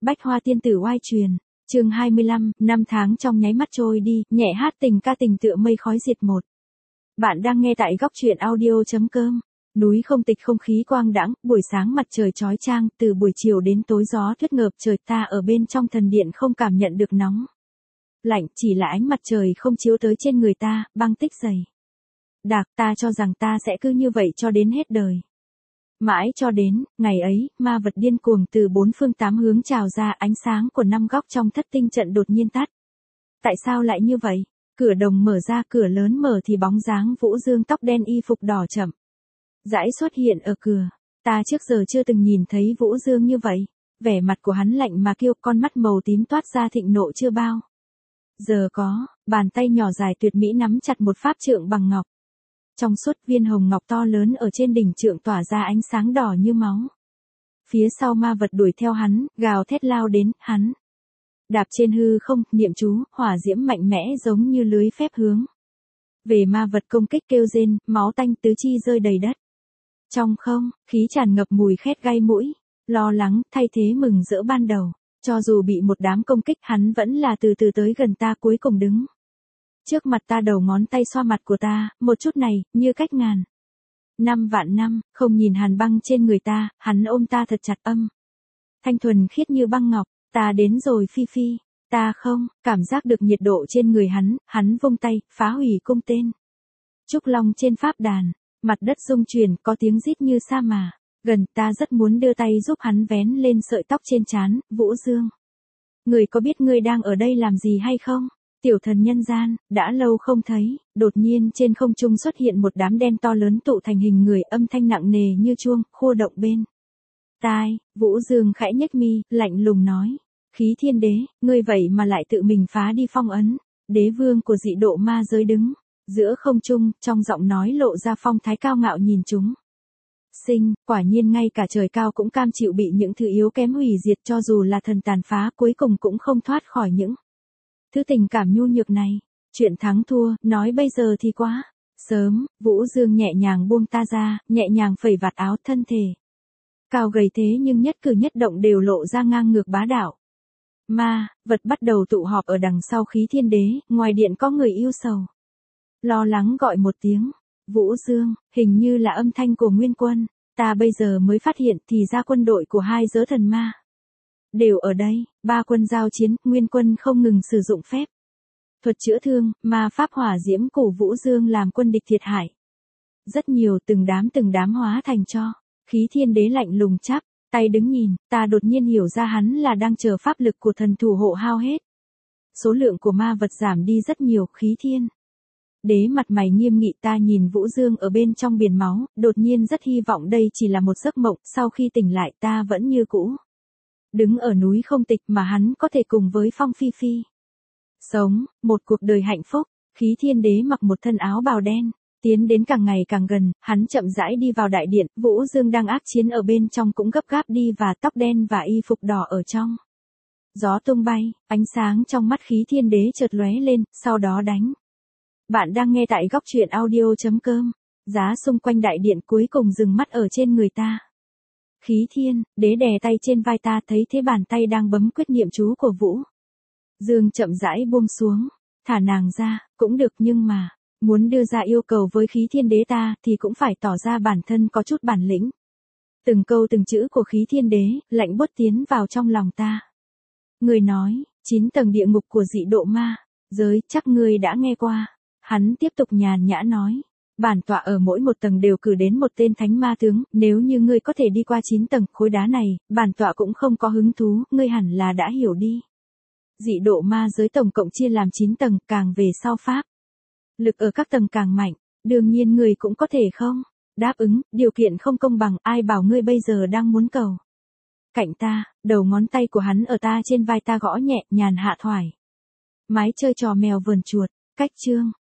Bách Hoa Tiên Tử oai truyền, chương 25, năm tháng trong nháy mắt trôi đi, nhẹ hát tình ca tình tựa mây khói diệt một. Bạn đang nghe tại góc truyện audio.com. Núi không tịch không khí quang đãng, buổi sáng mặt trời chói chang, từ buổi chiều đến tối gió tuyết ngợp trời, ta ở bên trong thần điện không cảm nhận được nóng lạnh, chỉ là ánh mặt trời không chiếu tới trên người ta, băng tích dày đặc, ta cho rằng ta sẽ cứ như vậy cho đến hết đời. Mãi cho đến, ngày ấy, ma vật điên cuồng từ bốn phương tám hướng trào ra, ánh sáng của năm góc trong thất tinh trận đột nhiên tắt. Tại sao lại như vậy? Cửa đồng mở ra, cửa lớn mở thì bóng dáng Vũ Dương tóc đen y phục đỏ chậm rãi xuất hiện ở cửa. Ta trước giờ chưa từng nhìn thấy Vũ Dương như vậy. Vẻ mặt của hắn lạnh mà kiêu, con mắt màu tím toát ra thịnh nộ chưa bao giờ có, bàn tay nhỏ dài tuyệt mỹ nắm chặt một pháp trượng bằng ngọc. Trong suốt viên hồng ngọc to lớn ở trên đỉnh trượng tỏa ra ánh sáng đỏ như máu. Phía sau ma vật đuổi theo hắn, gào thét lao đến, hắn đạp trên hư không, niệm chú, hỏa diễm mạnh mẽ giống như lưới phép hướng về ma vật công kích, kêu rên, máu tanh tứ chi rơi đầy đất. Trong không, khí tràn ngập mùi khét gai mũi, lo lắng, thay thế mừng rỡ ban đầu. Cho dù bị một đám công kích, hắn vẫn là từ từ tới gần ta, cuối cùng đứng trước mặt ta, đầu ngón tay xoa mặt của ta, một chút này, như cách ngàn năm vạn năm, không nhìn hàn băng trên người ta, hắn ôm ta thật chặt, âm thanh thuần khiết như băng ngọc. Ta đến rồi Phi Phi, ta không, cảm giác được nhiệt độ trên người hắn vung tay, phá hủy cung tên trúc long trên pháp đàn, mặt đất rung chuyển, có tiếng rít như sa mà. Gần, ta rất muốn đưa tay giúp hắn vén lên sợi tóc trên trán. Vũ Dương, người có biết ngươi đang ở đây làm gì hay không? Tiểu thần nhân gian, đã lâu không thấy. Đột nhiên trên không trung xuất hiện một đám đen to lớn tụ thành hình người, âm thanh nặng nề như chuông, khô động bên tai. Vũ Dương khẽ nhếch mi, lạnh lùng nói: Khí Thiên Đế, ngươi vậy mà lại tự mình phá đi phong ấn. Đế vương của dị độ ma giới đứng giữa không trung, trong giọng nói lộ ra phong thái cao ngạo nhìn chúng sinh. Quả nhiên ngay cả trời cao cũng cam chịu bị những thứ yếu kém hủy diệt, cho dù là thần tàn phá cuối cùng cũng không thoát khỏi những thứ tình cảm nhu nhược này. Chuyện thắng thua, nói bây giờ thì quá sớm. Vũ Dương nhẹ nhàng buông ta ra, nhẹ nhàng phẩy vạt áo, thân thể cao gầy thế nhưng nhất cử nhất động đều lộ ra ngang ngược bá đạo. Ma vật bắt đầu tụ họp ở đằng sau Khí Thiên Đế, ngoài điện có người yêu sầu lo lắng gọi một tiếng: Vũ Dương, hình như là âm thanh của Nguyên Quân. Ta bây giờ mới phát hiện, thì ra quân đội của hai giới thần ma đều ở đây. Ba quân giao chiến, Nguyên Quân không ngừng sử dụng phép thuật chữa thương, ma pháp hỏa diễm của Vũ Dương làm quân địch thiệt hại rất nhiều, từng đám hóa thành tro. Khí Thiên Đế lạnh lùng chắp tay đứng nhìn, ta đột nhiên hiểu ra hắn là đang chờ pháp lực của thần thủ hộ hao hết. Số lượng của ma vật giảm đi rất nhiều. Khí Thiên Đế mặt mày nghiêm nghị, ta nhìn Vũ Dương ở bên trong biển máu, đột nhiên rất hy vọng đây chỉ là một giấc mộng, sau khi tỉnh lại ta vẫn như cũ đứng ở núi không tịch, mà hắn có thể cùng với Phong Phi Phi sống một cuộc đời hạnh phúc. Khí Thiên Đế mặc một thân áo bào đen, tiến đến càng ngày càng gần, hắn chậm rãi đi vào đại điện. Vũ Dương đang ác chiến ở bên trong cũng gấp gáp đi, và tóc đen và y phục đỏ ở trong gió tung bay. Ánh sáng trong mắt Khí Thiên Đế chợt lóe lên, sau đó đánh. Bạn đang nghe tại góc truyện audio.com. Giá xung quanh đại điện cuối cùng dừng mắt ở trên người ta. Khí Thiên Đế đè tay trên vai ta, thấy thế bàn tay đang bấm quyết niệm chú của Vũ Dương chậm rãi buông xuống. Thả nàng ra, cũng được, nhưng mà muốn đưa ra yêu cầu với Khí Thiên Đế ta, thì cũng phải tỏ ra bản thân có chút bản lĩnh. Từng câu từng chữ của Khí Thiên Đế, lạnh buốt tiến vào trong lòng ta. Người nói, 9 tầng địa ngục của dị độ ma giới, chắc ngươi đã nghe qua. Hắn tiếp tục nhàn nhã nói: Bản tọa ở mỗi một tầng đều cử đến một tên thánh ma tướng, nếu như ngươi có thể đi qua 9 tầng, khối đá này, bản tọa cũng không có hứng thú, ngươi hẳn là đã hiểu đi. Dị độ ma giới tổng cộng chia làm 9 tầng, càng về sau pháp lực ở các tầng càng mạnh, đương nhiên ngươi cũng có thể không đáp ứng, điều kiện không công bằng, ai bảo ngươi bây giờ đang muốn cầu cạnh ta. Đầu ngón tay của hắn ở ta trên vai ta gõ nhẹ, nhàn hạ thoải mái chơi trò mèo vờn chuột. Cách chương